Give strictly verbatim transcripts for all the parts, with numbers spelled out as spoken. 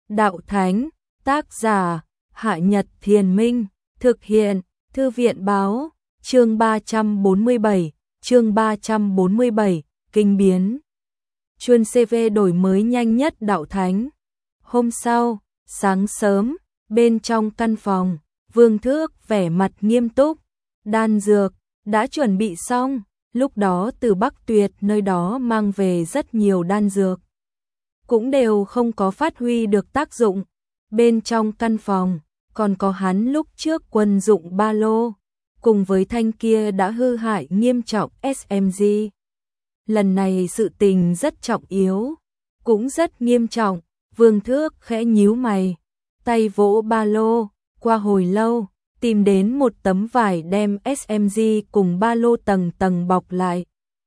đạo thánh, tác giả, Hạ Nhật Thiền Minh, thực hiện, Thư viện báo, chương ba trăm bốn mươi bảy, chương ba trăm bốn mươi bảy, kinh biến. Chuân xê vê đổi mới nhanh nhất đạo thánh. Hôm sau, sáng sớm, bên trong căn phòng, Vương Thước vẻ mặt nghiêm túc, đan dược đã chuẩn bị xong, lúc đó từ Bắc Tuyệt nơi đó mang về rất nhiều đan dược, cũng đều không có phát huy được tác dụng. Bên trong căn phòng, còn có hắn lúc trước quân dụng ba lô, cùng với thanh kia đã hư hại nghiêm trọng ét em giê. Lần này sự tình rất trọng yếu, cũng rất nghiêm trọng. Vương Thước khẽ nhíu mày, tay vỗ ba lô, qua hồi lâu, tìm đến một tấm vải đem ét em giê cùng ba lô tầng tầng bọc lại,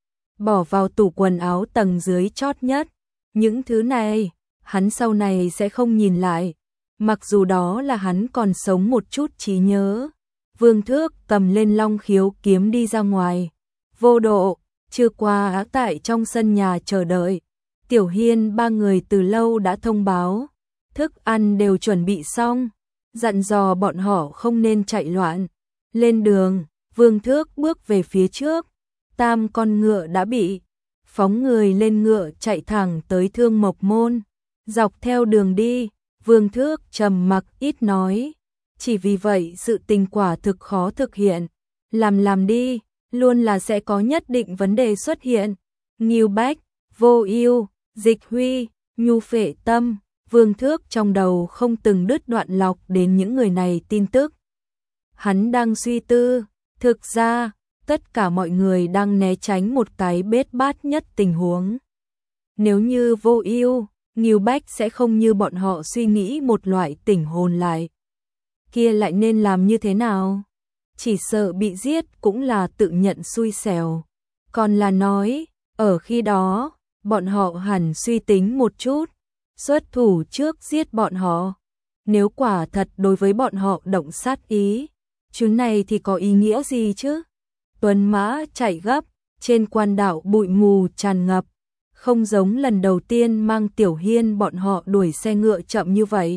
bỏ vào tủ quần áo tầng dưới chót nhất. Những thứ này, hắn sau này sẽ không nhìn lại, mặc dù đó là hắn còn sống một chút trí nhớ. Vương Thước cầm lên Long Khiếu kiếm đi ra ngoài. Vô Độ, Trư Qua tại trong sân nhà chờ đợi. Tiểu Hiên ba người từ lâu đã thông báo, thức ăn đều chuẩn bị xong, dặn dò bọn họ không nên chạy loạn. Lên đường, Vương Thước bước về phía trước, tam con ngựa đã bị phóng người lên ngựa chạy thẳng tới Thương Mộc Môn. Dọc theo đường đi, Vương Thước trầm mặc ít nói, chỉ vì vậy sự tình quả thực khó thực hiện. Làm làm đi, luôn là sẽ có nhất định vấn đề xuất hiện. Ngưu Bách, Vô Ưu, Dịch Huy, Nhu Phệ Tâm, Vương Thước trong đầu không từng đứt đoạn lọc đến những người này tin tức. Hắn đang suy tư, thực ra, tất cả mọi người đang né tránh một cái bết bát nhất tình huống. Nếu như Vô Ưu, Ngưu Bách sẽ không như bọn họ suy nghĩ một loại tỉnh hồn lại, kia lại nên làm như thế nào? Chỉ sợ bị giết cũng là tự nhận xui xẻo. Còn là nói, ở khi đó, bọn họ hẳn suy tính một chút, xuất thủ trước giết bọn họ. Nếu quả thật đối với bọn họ động sát ý, chuyến này thì có ý nghĩa gì chứ? Tuấn mã chạy gấp, trên quan đạo bụi mù tràn ngập, không giống lần đầu tiên mang Tiểu Hiên bọn họ đuổi xe ngựa chậm như vậy.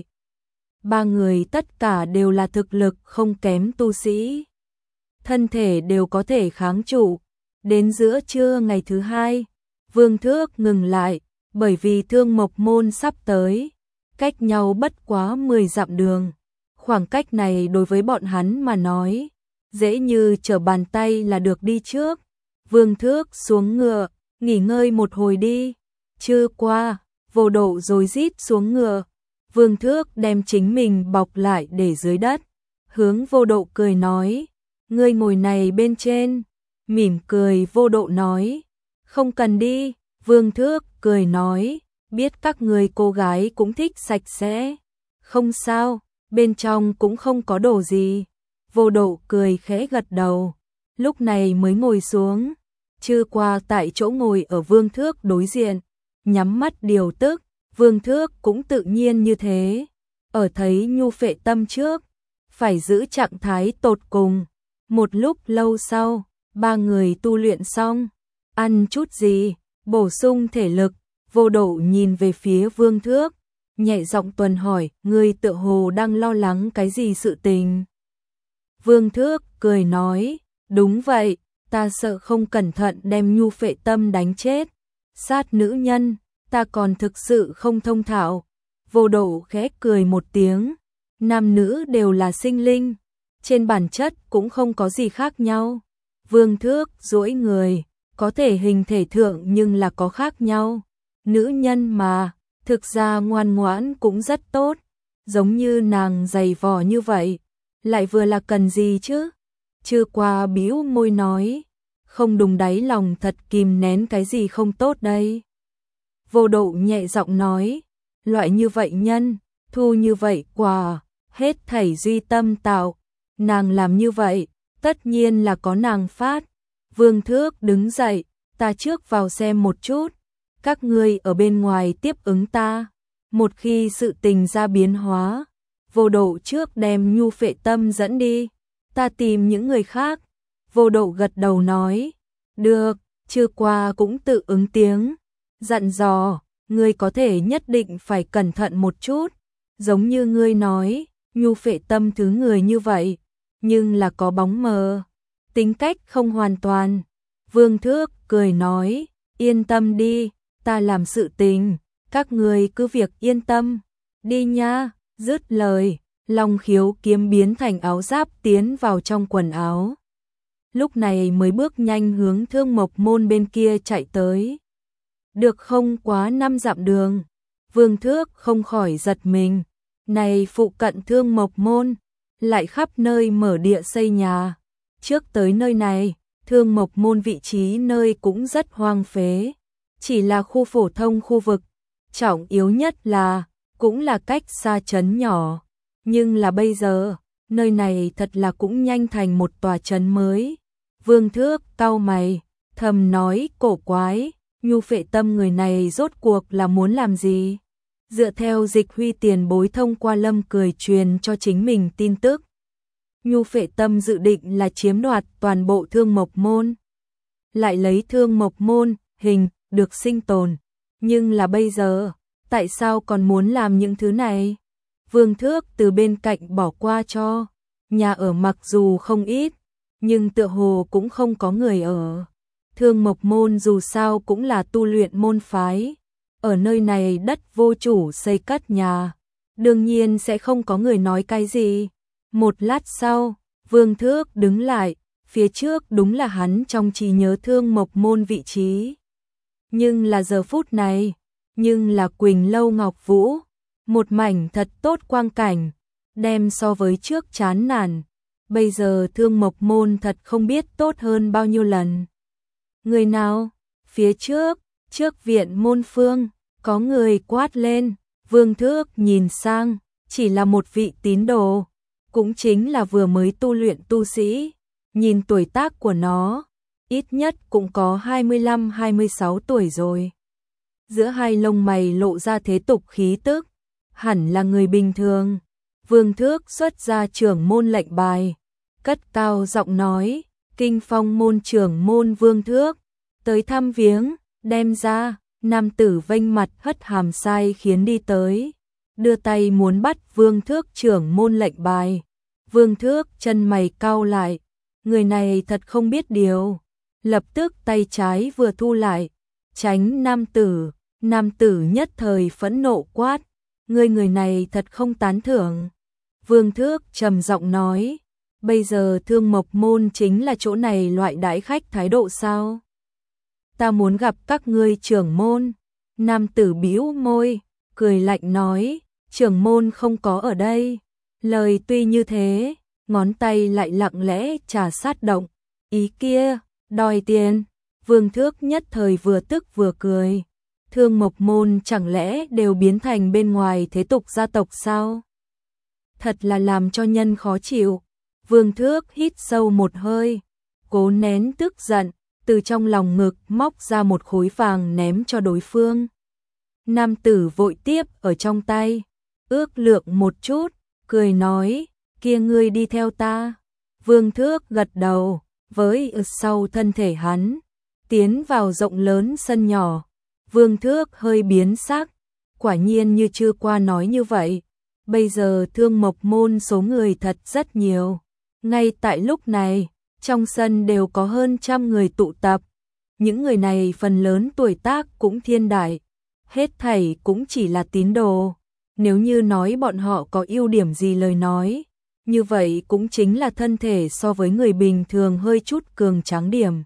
Ba người tất cả đều là thực lực không kém tu sĩ, thân thể đều có thể kháng trụ. Đến giữa trưa ngày thứ hai, Vương Thước ngừng lại, bởi vì Thương Mộc Môn sắp tới, cách nhau bất quá mười dặm đường. Khoảng cách này đối với bọn hắn mà nói, dễ như trở bàn tay là được đi trước. Vương Thước xuống ngựa, nghỉ ngơi một hồi đi. Trưa qua, Vô Độ rồi rít xuống ngựa. Vương Thước đem chính mình bọc lại để dưới đất, hướng Vô Độ cười nói, ngươi ngồi này bên trên. Mỉm cười Vô Độ nói, không cần đi. Vương Thước cười nói, biết các người cô gái cũng thích sạch sẽ, không sao, bên trong cũng không có đồ gì. Vô Độ cười khẽ gật đầu, lúc này mới ngồi xuống. Trư Qua tại chỗ ngồi ở Vương Thước đối diện, nhắm mắt điều tức. Vương Thước cũng tự nhiên như thế, ở thấy Nhu Phệ Tâm trước, phải giữ trạng thái tột cùng. Một lúc lâu sau, ba người tu luyện xong, ăn chút gì, bổ sung thể lực. Vô Độ nhìn về phía Vương Thước, nhẹ giọng tuần hỏi, ngươi tựa hồ đang lo lắng cái gì sự tình? Vương Thước cười nói, đúng vậy, ta sợ không cẩn thận đem Nhu Phệ Tâm đánh chết. Sát nữ nhân, ta còn thực sự không thông thạo. Vô Độ khẽ cười một tiếng, nam nữ đều là sinh linh, trên bản chất cũng không có gì khác nhau. Vương Thước duỗi người, có thể hình thể thượng nhưng là có khác nhau. Nữ nhân mà, thực ra ngoan ngoãn cũng rất tốt, giống như nàng dày vò như vậy, lại vừa là cần gì chứ? Trư Qua bĩu môi nói, không đùng đáy lòng thật kìm nén cái gì không tốt đây. Vô Độ nhẹ giọng nói, loại như vậy nhân, thu như vậy quả, hết thảy duy tâm tạo, nàng làm như vậy, tất nhiên là có nàng phát. Vương Thước đứng dậy, ta trước vào xem một chút, các ngươi ở bên ngoài tiếp ứng ta. Một khi sự tình ra biến hóa, Vô Độ trước đem Nhu Phệ Tâm dẫn đi, ta tìm những người khác. Vô Độ gật đầu nói, được. Trư Qua cũng tự ứng tiếng, dặn dò, ngươi có thể nhất định phải cẩn thận một chút, Giống như ngươi nói, Nhu Phệ Tâm thứ người như vậy, nhưng là có bóng mờ, tính cách không hoàn toàn. Vương Thước cười nói, yên tâm đi, ta làm sự tình, các người cứ việc yên tâm, đi nha. Dứt lời, Long Khiếu kiếm biến thành áo giáp tiến vào trong quần áo. Lúc này mới bước nhanh hướng Thương Mộc Môn bên kia chạy tới. Được không quá năm dặm đường, Vương Thước không khỏi giật mình. Này phụ cận Thương Mộc Môn, lại khắp nơi mở địa xây nhà. Trước tới nơi này, Thương Mộc Môn vị trí nơi cũng rất hoang phế. Chỉ là khu phổ thông khu vực, trọng yếu nhất là, cũng là cách xa trấn nhỏ. Nhưng là bây giờ, nơi này thật là cũng nhanh thành một tòa trấn mới. Vương Thước cau mày, thầm nói cổ quái, Nhu Phệ Tâm người này rốt cuộc là muốn làm gì? Dựa theo Dịch Huy tiền bối thông qua Lâm Cười truyền cho chính mình tin tức, Nhu Phệ Tâm dự định là chiếm đoạt toàn bộ Thương Mộc Môn, lại lấy Thương Mộc Môn hình được sinh tồn. Nhưng là bây giờ, tại sao còn muốn làm những thứ này? Vương Thước từ bên cạnh bỏ qua cho, nhà ở mặc dù không ít, nhưng tựa hồ cũng không có người ở. Thương Mộc Môn dù sao cũng là tu luyện môn phái, ở nơi này đất vô chủ xây cất nhà, đương nhiên sẽ không có người nói cái gì. Một lát sau, Vương Thước đứng lại, phía trước đúng là hắn trong trí nhớ Thương Mộc Môn vị trí. Nhưng là giờ phút này, nhưng là Quỳnh Lâu Ngọc Vũ, một mảnh thật tốt quang cảnh, đem so với trước chán nản. Bây giờ Thương Mộc Môn thật không biết tốt hơn bao nhiêu lần. Người nào? Phía trước, trước viện môn phương, có người quát lên. Vương Thước nhìn sang, chỉ là một vị tín đồ, cũng chính là vừa mới tu luyện tu sĩ. Nhìn tuổi tác của nó, ít nhất cũng có hai mươi lăm hai mươi sáu tuổi rồi. Giữa hai lông mày lộ ra thế tục khí tức, hẳn là người bình thường. Vương Thước xuất ra trưởng môn lệnh bài, cất cao giọng nói, Kinh Phong môn trưởng môn Vương Thước, tới thăm viếng, đem ra. Nam tử vênh mặt hất hàm sai khiến đi tới, đưa tay muốn bắt Vương Thước trưởng môn lệnh bài. Vương Thước chân mày cau lại, người này thật không biết điều, lập tức tay trái vừa thu lại, tránh nam tử. Nam tử nhất thời phẫn nộ quát, ngươi người này thật không tán thưởng. Vương Thước trầm giọng nói, bây giờ Thương Mộc Môn chính là chỗ này loại đãi khách thái độ sao? Ta muốn gặp các ngươi trưởng môn. Nam tử bĩu môi, cười lạnh nói, trưởng môn không có ở đây. Lời tuy như thế, ngón tay lại lặng lẽ trà sát động. Ý kia, đòi tiền. Vương Thước nhất thời vừa tức vừa cười. Thương Mộc Môn chẳng lẽ đều biến thành bên ngoài thế tục gia tộc sao? Thật là làm cho nhân khó chịu. Vương Thước hít sâu một hơi, cố nén tức giận, từ trong lòng ngực móc ra một khối vàng ném cho đối phương. Nam tử vội tiếp ở trong tay, ước lượng một chút, cười nói, kia ngươi đi theo ta. Vương Thước gật đầu, với ở sau thân thể hắn, tiến vào rộng lớn sân nhỏ. Vương Thước hơi biến sắc, quả nhiên như chưa qua nói như vậy. Bây giờ Thương Mộc Môn số người thật rất nhiều. Ngay tại lúc này, trong sân đều có hơn trăm người tụ tập. Những người này phần lớn tuổi tác cũng thiên đại, hết thảy cũng chỉ là tín đồ. Nếu như nói bọn họ có ưu điểm gì lời nói, như vậy cũng chính là thân thể so với người bình thường hơi chút cường tráng điểm.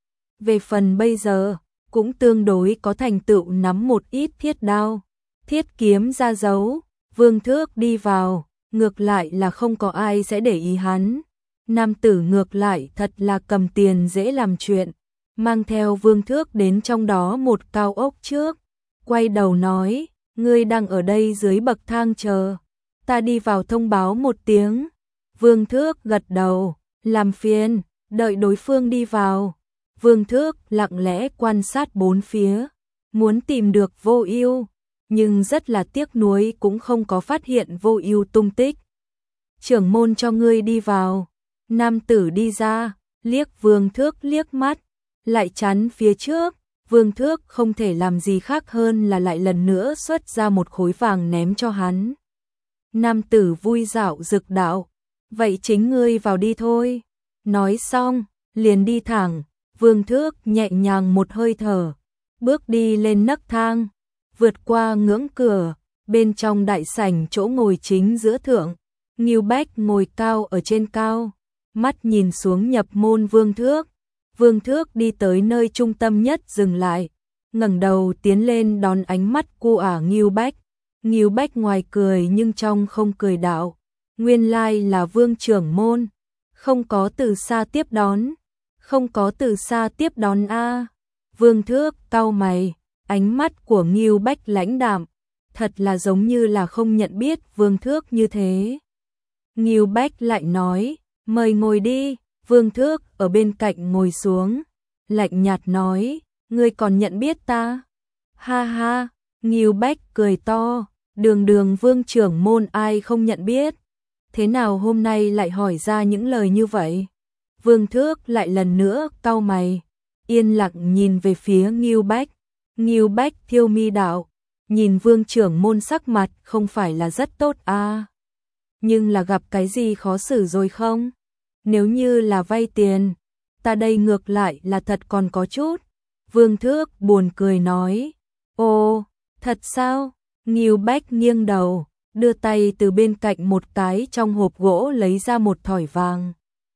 Về phần bây giờ, cũng tương đối có thành tựu nắm một ít thiết đao, thiết kiếm ra dấu. Vương Thước đi vào, ngược lại là không có ai sẽ để ý hắn. Nam tử ngược lại thật là cầm tiền dễ làm chuyện, mang theo Vương Thước đến trong đó một cao ốc trước, quay đầu nói, ngươi đang ở đây dưới bậc thang chờ, ta đi vào thông báo một tiếng. Vương Thước gật đầu, làm phiền, đợi đối phương đi vào. Vương Thước lặng lẽ quan sát bốn phía, muốn tìm được Vô Ưu, nhưng rất là tiếc nuối cũng không có phát hiện Vô Ưu tung tích. Trưởng môn cho ngươi đi vào. Nam tử đi ra, liếc Vương Thước liếc mắt, lại chắn phía trước. Vương Thước không thể làm gì khác hơn là lại lần nữa xuất ra một khối vàng ném cho hắn. Nam tử vui dạo dực đạo, vậy chính ngươi vào đi thôi. Nói xong, liền đi thẳng, Vương Thước nhẹ nhàng một hơi thở, bước đi lên nấc thang, vượt qua ngưỡng cửa, bên trong đại sảnh chỗ ngồi chính giữa thượng, Ngưu Bách ngồi cao ở trên cao, mắt nhìn xuống nhập môn Vương Thước. Vương Thước đi tới nơi trung tâm nhất dừng lại, ngẩng đầu tiến lên đón ánh mắt của ả Ngưu Bách. Ngưu Bách ngoài cười nhưng trong không cười đạo, nguyên lai là Vương trưởng môn, không có từ xa tiếp đón, không có từ xa tiếp đón a. Vương Thước cau mày, ánh mắt của Ngưu Bách lãnh đạm, thật là giống như là không nhận biết Vương Thước như thế. Ngưu Bách lại nói, mời ngồi đi. Vương Thước ở bên cạnh ngồi xuống, lạnh nhạt nói, ngươi còn nhận biết ta? Ha ha, Ngưu Bách cười to, đường đường Vương trưởng môn ai không nhận biết, thế nào hôm nay lại hỏi ra những lời như vậy? Vương Thước lại lần nữa cau mày, yên lặng nhìn về phía Ngưu Bách. Ngưu Bách thiêu mi đạo, nhìn Vương trưởng môn sắc mặt không phải là rất tốt à. Nhưng là gặp cái gì khó xử rồi không? Nếu như là vay tiền, ta đây ngược lại là thật còn có chút. Vương Thước buồn cười nói, ồ, thật sao? Ngưu Bách nghiêng đầu, đưa tay từ bên cạnh một cái trong hộp gỗ lấy ra một thỏi vàng.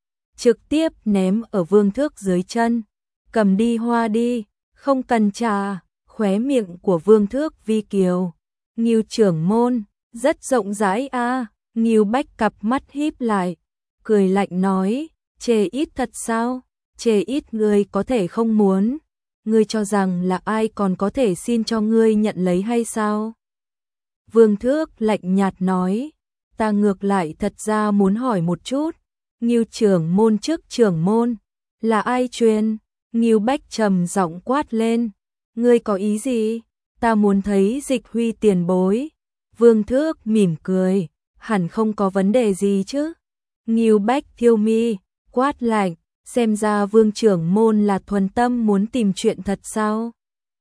Trực tiếp ném ở Vương Thước dưới chân, cầm đi hoa đi, không cần trả. Khóe miệng của Vương Thước vi kiều, Ngưu trưởng môn, rất rộng rãi a. À. Ngưu Bách cặp mắt híp lại, cười lạnh nói, chê ít thật sao? Chê ít ngươi có thể không muốn, ngươi cho rằng là ai còn có thể xin cho ngươi nhận lấy hay sao? Vương Thước lạnh nhạt nói, ta ngược lại thật ra muốn hỏi một chút, Ngưu trưởng môn trước trưởng môn, là ai truyền? Ngưu Bách trầm giọng quát lên, ngươi có ý gì? Ta muốn thấy Dịch Huy tiền bối. Vương Thước mỉm cười, hẳn không có vấn đề gì chứ? Ngưu Bách thiêu mi, quát lạnh, xem ra Vương trưởng môn là thuần tâm muốn tìm chuyện thật sao?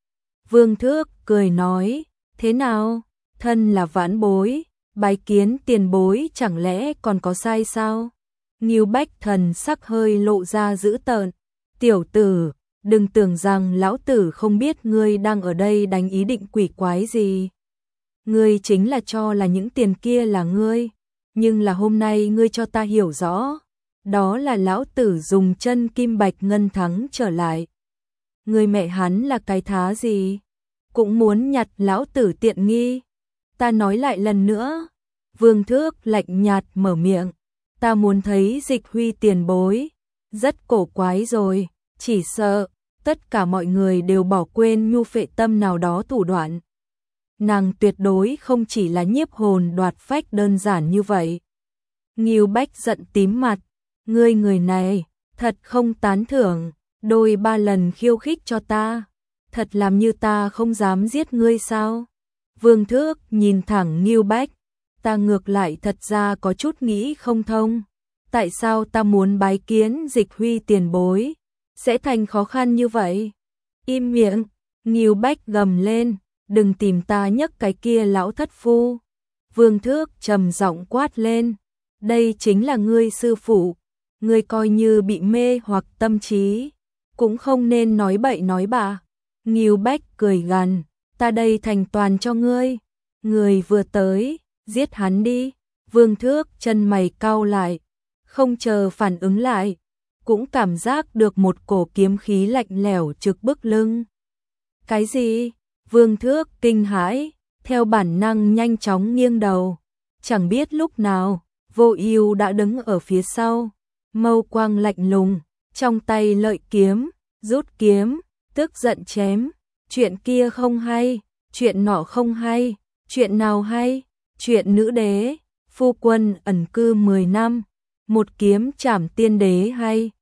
Vương Thước cười nói, thế nào? Thân là vãn bối, bái kiến tiền bối chẳng lẽ còn có sai sao? Ngưu Bách thần sắc hơi lộ ra dữ tợn, tiểu tử, đừng tưởng rằng lão tử không biết ngươi đang ở đây đánh ý định quỷ quái gì. Ngươi chính là cho là những tiền kia là ngươi, nhưng là hôm nay ngươi cho ta hiểu rõ, đó là lão tử dùng chân kim bạch ngân thắng trở lại. Ngươi mẹ hắn là cái thá gì? Cũng muốn nhặt lão tử tiện nghi. Ta nói lại lần nữa, Vương Thước lạnh nhạt mở miệng, ta muốn thấy Dịch Huy tiền bối, rất cổ quái rồi, chỉ sợ tất cả mọi người đều bỏ quên nhu phệ tâm nào đó thủ đoạn. Nàng tuyệt đối không chỉ là nhiếp hồn đoạt phách đơn giản như vậy. Ngưu Bách giận tím mặt, ngươi người này, thật không tán thưởng, đôi ba lần khiêu khích cho ta, thật làm như ta không dám giết ngươi sao? Vương Thước nhìn thẳng Ngưu Bách, ta ngược lại thật ra có chút nghĩ không thông, tại sao ta muốn bái kiến Dịch Huy tiền bối, sẽ thành khó khăn như vậy? Im miệng, Ngưu Bách gầm lên, đừng tìm ta nhắc cái kia lão thất phu. Vương Thước trầm giọng quát lên, đây chính là ngươi sư phụ, ngươi coi như bị mê hoặc tâm trí, cũng không nên nói bậy nói bạ. Ngưu Bách cười gằn, ta đây thành toàn cho ngươi, người vừa tới, giết hắn đi. Vương Thước chân mày cau lại, không chờ phản ứng lại, cũng cảm giác được một cổ kiếm khí lạnh lẽo trực bức lưng. Cái gì? Vương Thước kinh hãi, theo bản năng nhanh chóng nghiêng đầu, chẳng biết lúc nào, Vô Ưu đã đứng ở phía sau, mâu quang lạnh lùng, trong tay lợi kiếm, rút kiếm, tức giận chém, chuyện kia không hay, chuyện nọ không hay, chuyện nào hay, chuyện nữ đế, phu quân ẩn cư mười năm, một kiếm trảm tiên đế hay,